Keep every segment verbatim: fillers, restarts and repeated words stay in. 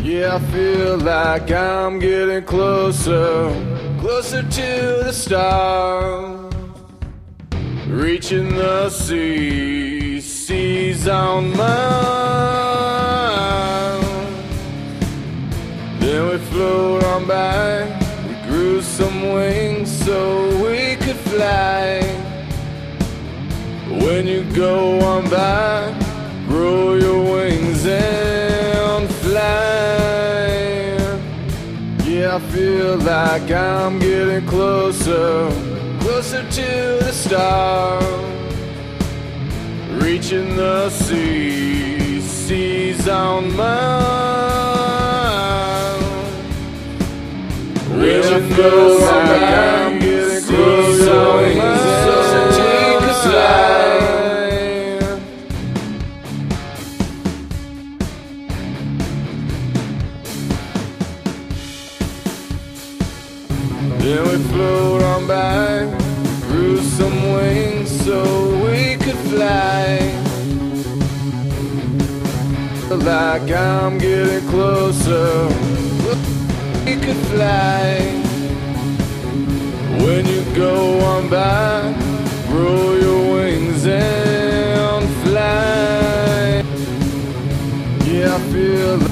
Yeah, I feel like I'm getting closer, closer to the stars, reaching the sea, seas on mine. Then we float on by, we grew some wings so we could fly. When you go on by, grow your wings and fly. Yeah, I feel like I'm getting closer, closer to the stars, reaching the sea, seas on mine. Reaching the like I'm getting closer, closer to the stars. Then we float on by, grew some wings so we could fly. Like I'm getting closer, we could fly. When you go on by, grow your wings and fly. Yeah, I feel like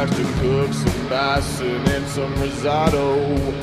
likes to cook some bison and some risotto.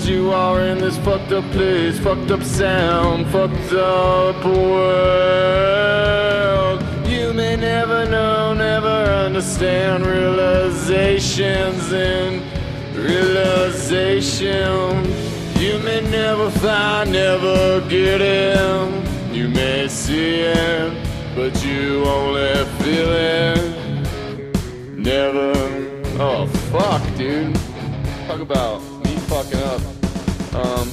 as you are in this fucked up place, fucked up sound, fucked up world. You may never know, never understand realizations and realization. You may never find, never get it. You may see it, but you only feel it. Never. Oh fuck, dude. Talk about me fucking up. Um.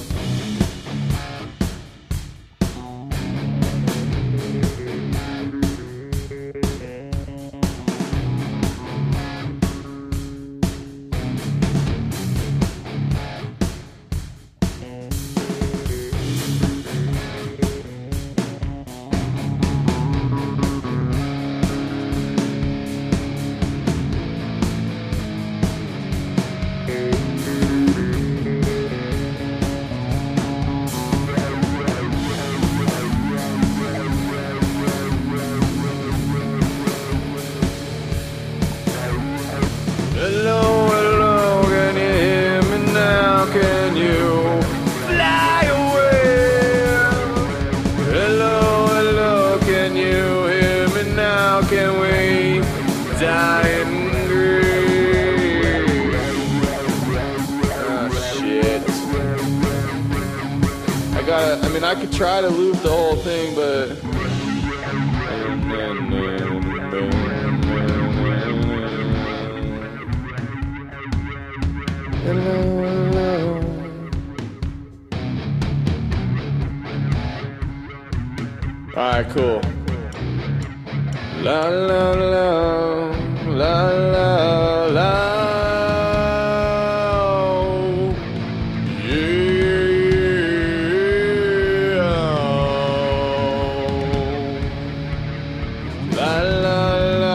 Hello, hello, can you hear me now? Can you fly away? Hello, hello, can you hear me now? Can we die in grief? Ah, shit. I gotta, I mean, I could try to loop the whole thing, but... Hello, hello. Alright, cool. La la la, la la la. Yeah. La la la.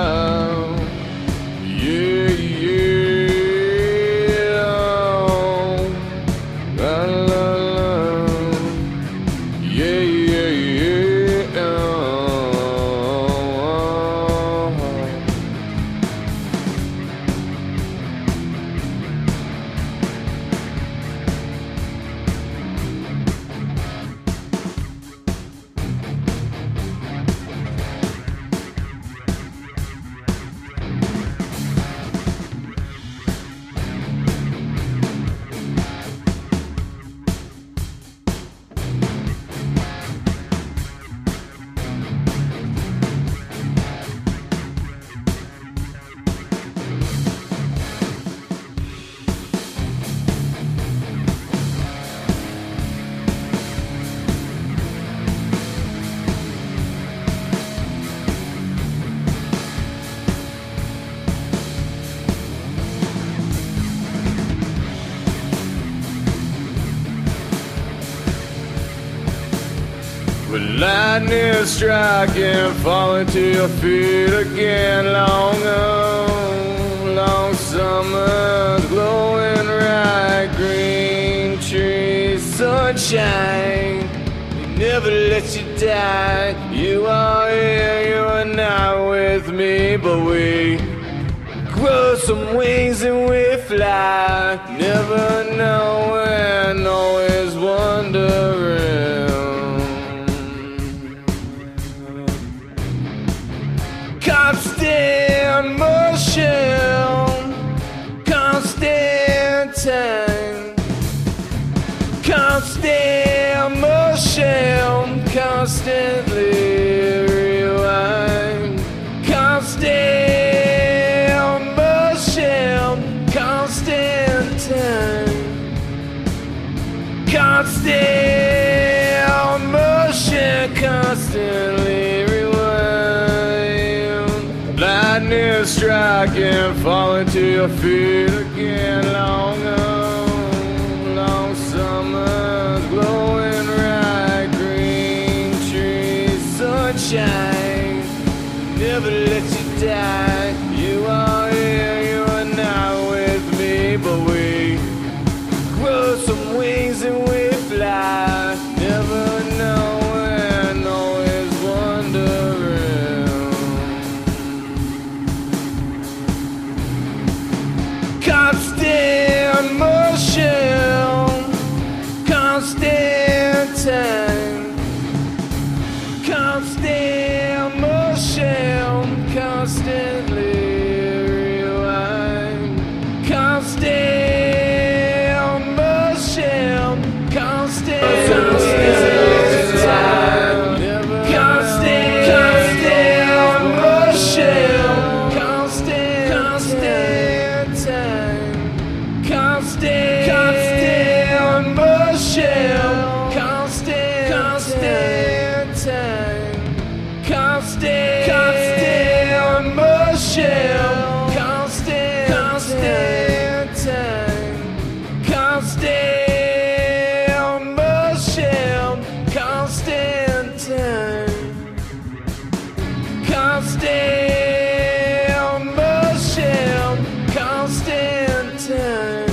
Yeah, yeah. La la la. Yeah, yeah, yeah. With lightning striking, falling to your feet again. Long, oh, long summers, glowing right, green trees, sunshine. They never let you die. You are here, you are not with me, but we grow some wings and we fly. Never knowing, always wondering. Constant motion, constant time. Constant motion, constantly rewind. Constant motion, constant time. Constant motion, constantly rewind. Lightning striking, falling to your feet again. Long, oh, long summers, glowing right, green trees, sunshine. Never let you die. You are here, you are not with me, but we grow some wings and we fly. Never knowing, always wondering. Constant motion, constant time, constant motion, constantly rewind, constant motion, constant, constant time, constant, constant motion, constant, constant time, constant, constant motion, constant, constant time, constant, constant motion, constant, constant time, constant motion, constant time, constant motion, constant time,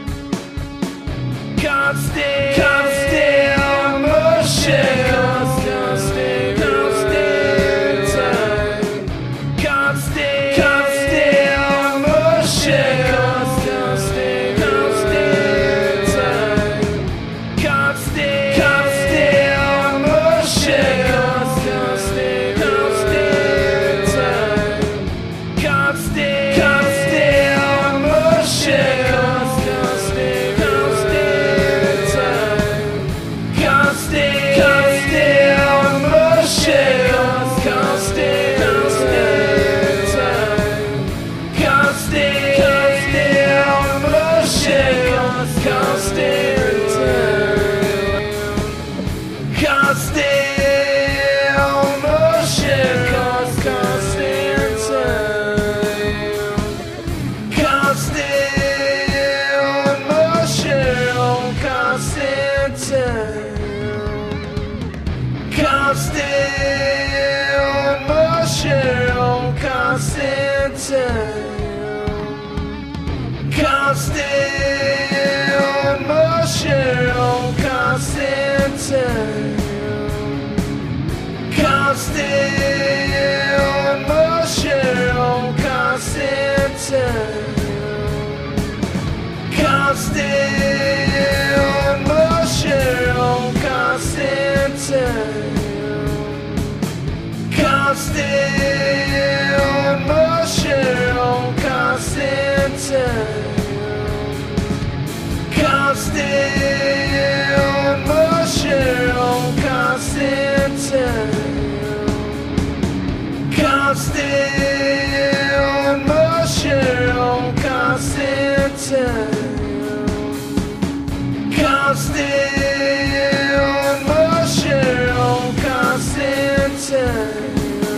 constant, constant motion, constant, constant time, constant, constant motion, constant, constant time, constant, constant motion, constant, constant time, constant, constant motion, constant, constant time, constant, constant motion, constant, constant time, constant, constant motion, constant time, constant motion, constant time, constant motion, constant time, constant motion, constant time, constant motion, constant time, constant motion, constant time, constant motion, constant time, constant motion, constant time, constant motion, constant time, constant motion, constant time, constant motion, constant time,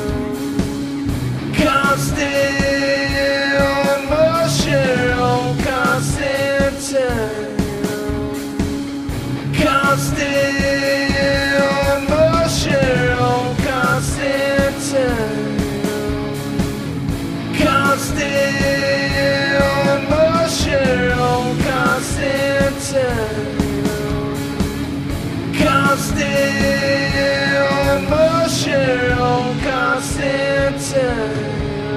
constant motion, constant time, constant motion, constant time, constant motion, constant time, constant motion, constant time,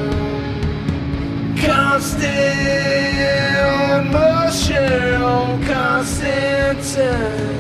constant motion, constant time,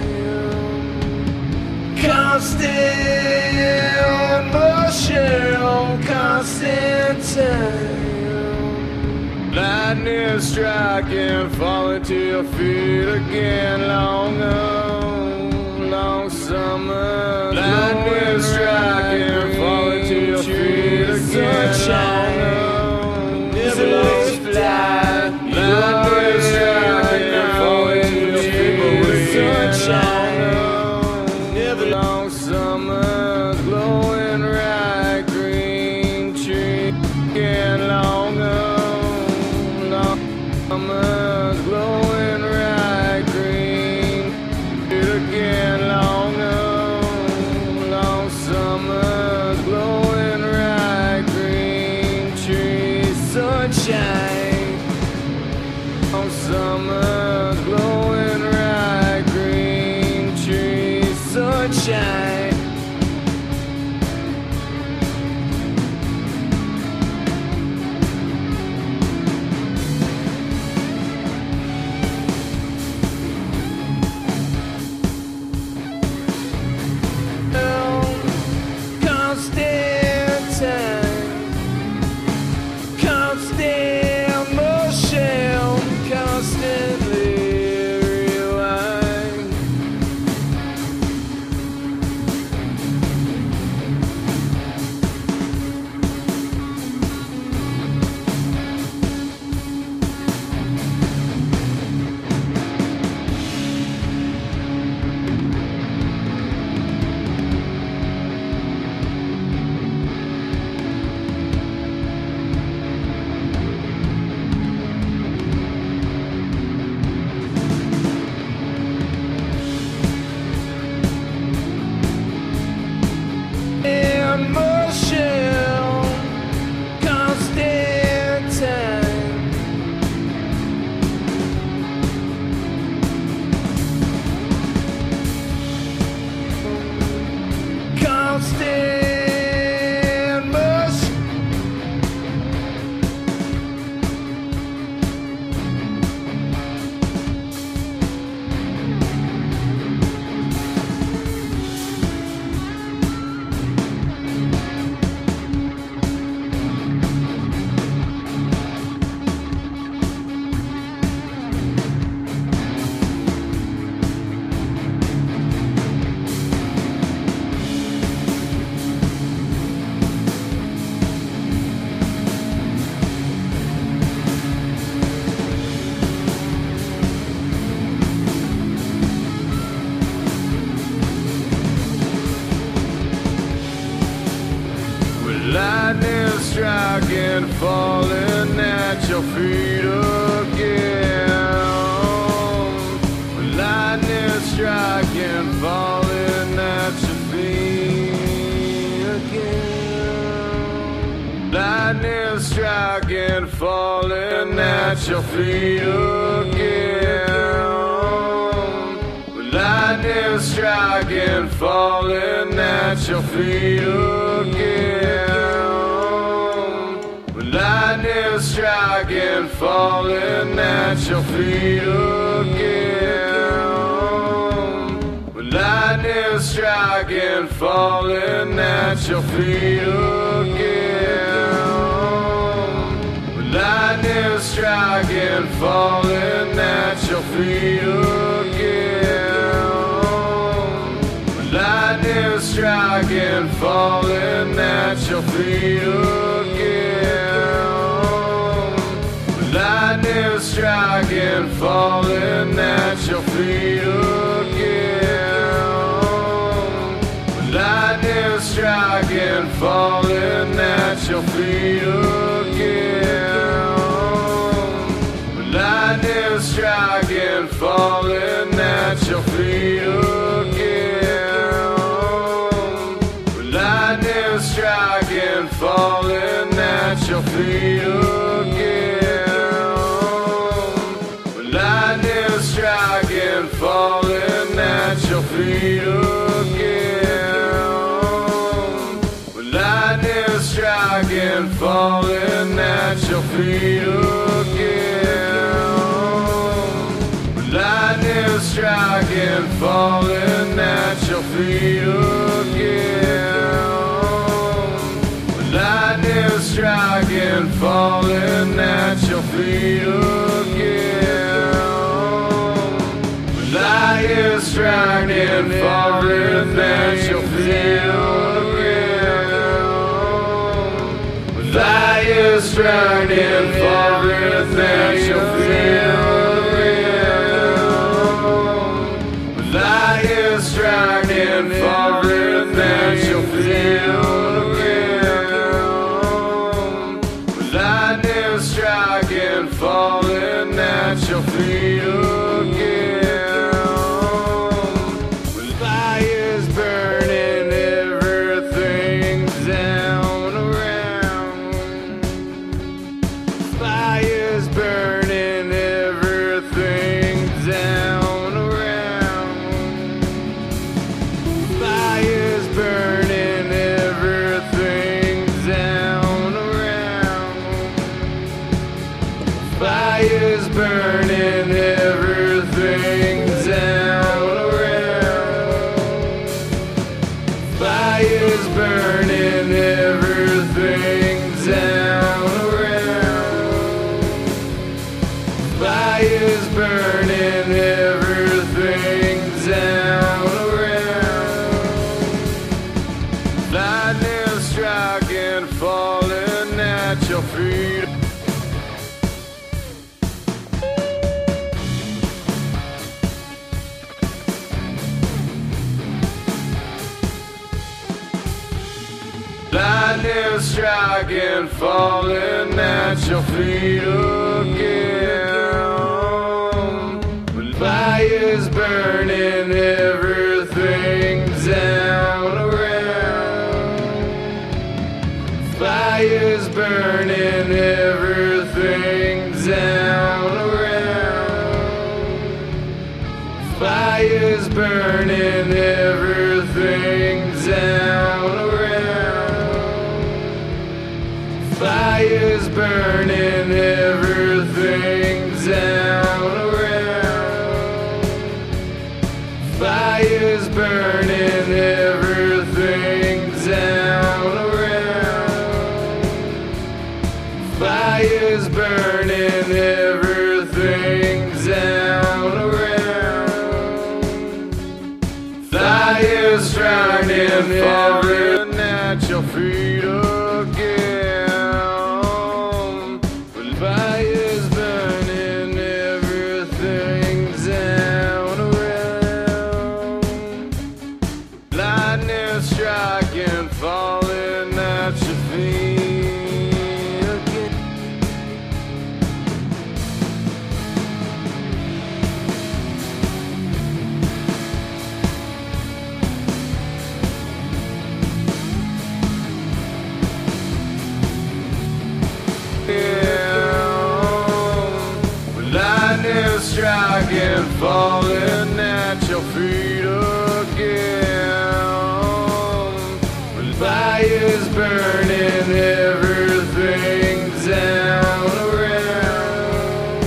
constant motion, constant time. Lightning striking, falling to your feet again. Long, oh, long summer. Lightning striking, falling to your feet again. Long, oh, never lost fly. Lightning striking, falling to your feet again. Sunshine, never long summer, glowing right, green tree again. Long, oh, summer's glowing right, green again. Long, oh, long summer's glowing right, green tree, sunshine. Long summer's glowing right, green tree, sunshine. striking, falling at your feet again. Lightning striking, falling at your feet again. Lightning striking, falling at your feet again. Lightning striking, falling at your feet again. Lightning striking, falling at your feet again. Lightning striking, falling at your feet again. Lightning striking, falling at your feet again. Lightning striking, falling at your feet again. Lightning striking, falling at your feet again. Lightning striking, falling at your feet again. Lightning striking, falling at your feet again. Lightning striking, falling at your feet again. Lightning striking, falling at your feet again. Lightning striking, falling at your feet again. Lightning striking, falling at your feet again. Lightning striking, falling at your feet again. Lightning striking, falling at your feet again. Lightning striking, falling at your feet again. Lightning striking, falling at your feet again. Lightning striking, falling at your feet again. Fire's burning, everything's down around. Fire's burning, everything's down around. Fire's burning, everything's down around. Fire's burning, everything's down around. Fire's burning, everything's down around. Fire's burning, everything's down around. Lightning striking, falling at your feet. Lightning striking, falling at your feet again. Fire's burning, everything's down around. Fire's burning, everything's down around. Fire's burning, everything's down around. Fire's burning, everything's down around. Fire's burning, everything's down around. Fire's burning, everything's down around. Fire's striking, falling at your feet again. Fire's burning, everything's down around. Lightning striking, falling at your feet. falling at your feet again. When fire's burning everything down around.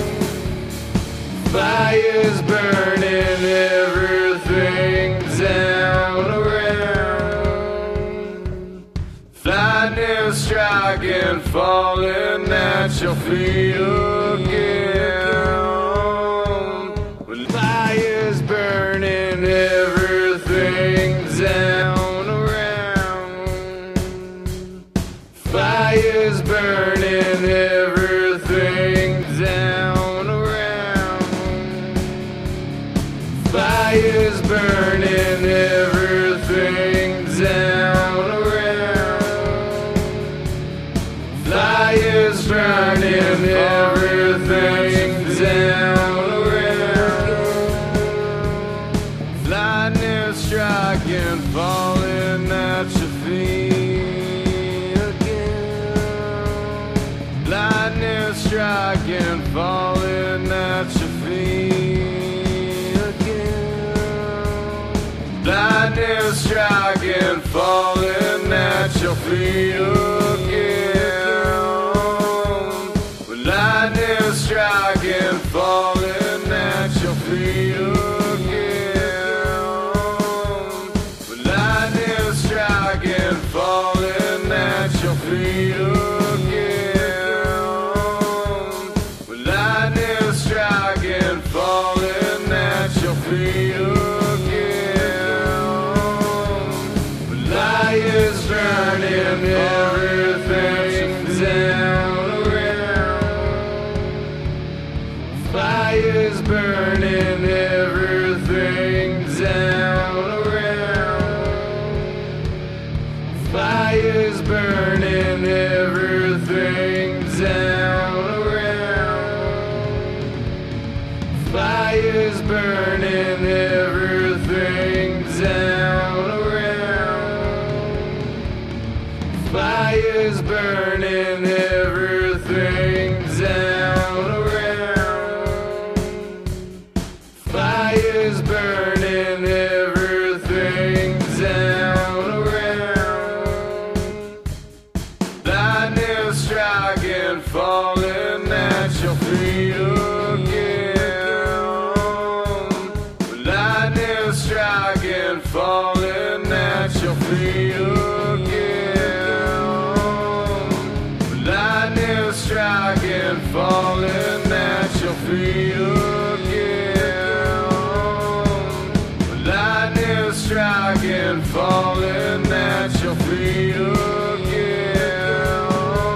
Fire's burning everything down around. Lightning striking, falling at your feet again. When fire's burning everything down around. Fire's burning everything down around. Fire's burning everything down around. Fire's burning everything down around. Lightning striking, falling at your feet again. Lightning striking, falling at your feet again. Lightning striking, falling at your feet again. Lightning striking, falling at your feet again. Lightning striking, falling at your feet again. Lightning striking, falling at your feet again. Lights burning everything down around. Fire's burning everything down around. Fire's burning everything down around. Fire's burning everything down around. Fire's burning everything down around. Fire's burning everything down around. Lightning striking, falling at your feet again. Lightning striking, falling at your feet again. Lightning striking, falling at your feet again. Lightning striking, falling at your feet again.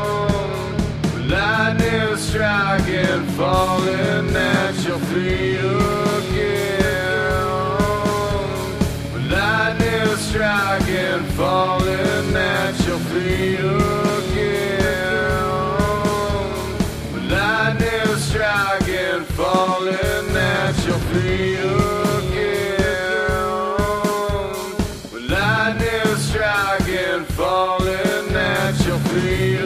Lightning striking, falling at your feet again. Lightning striking, falling at your feet again. Lightning striking, falling at your feet again. Lightning striking, falling at your feet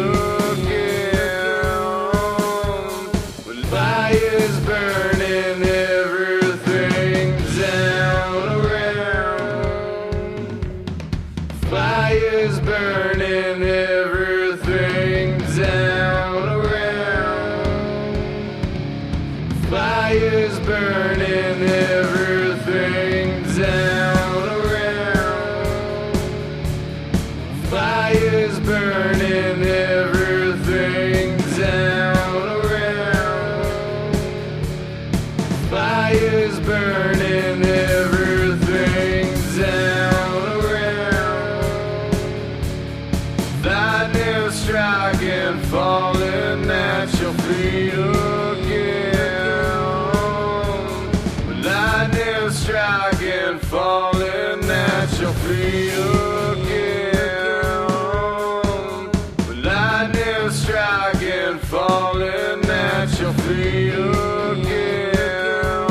again. Fire's burning everything down around. Fire's burning everything down around. Fire's burning everything down around. Fire's burning everything down around. Fire's burning everything down around. Lightning striking, falling at your feet again. Lightning striking, falling at your feet again. Lightning striking, falling at your feet again.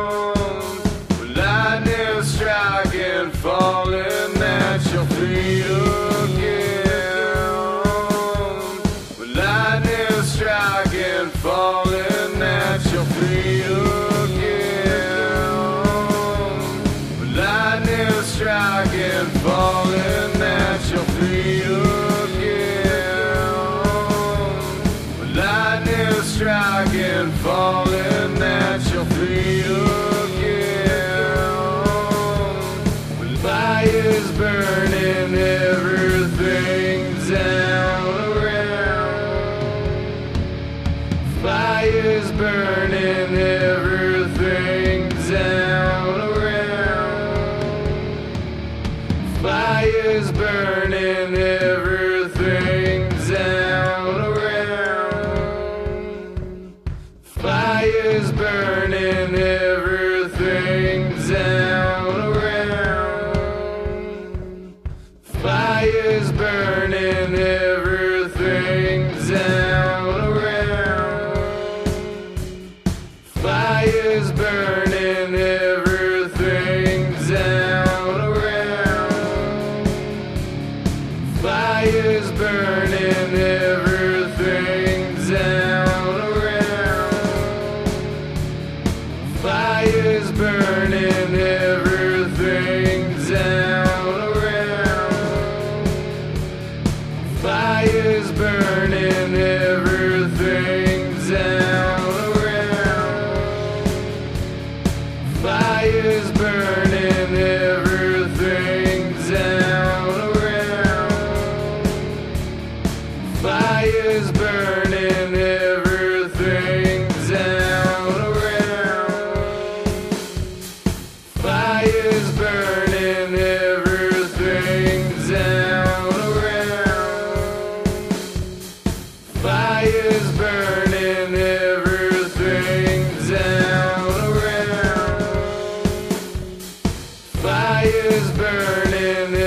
Lightning striking, falling at your feet again. Lightning striking, falling at your feet again. striking, falling at your feet again. Lightning striking, falling at your feet again. Fire's burning everything down around. Fire's burning everything down around. Fire's burning everything down around. Fire's burning everything down around. Fire's burning everything down around. Fire's burning everything down around. Fire's burning everything down around. Fire's burning everything down around. Fire's burning everything down around. Fire's burning everything down around. Fire's burning everything down around. Fire's burning everything down around. Fire's burning everything down around. Fire's burning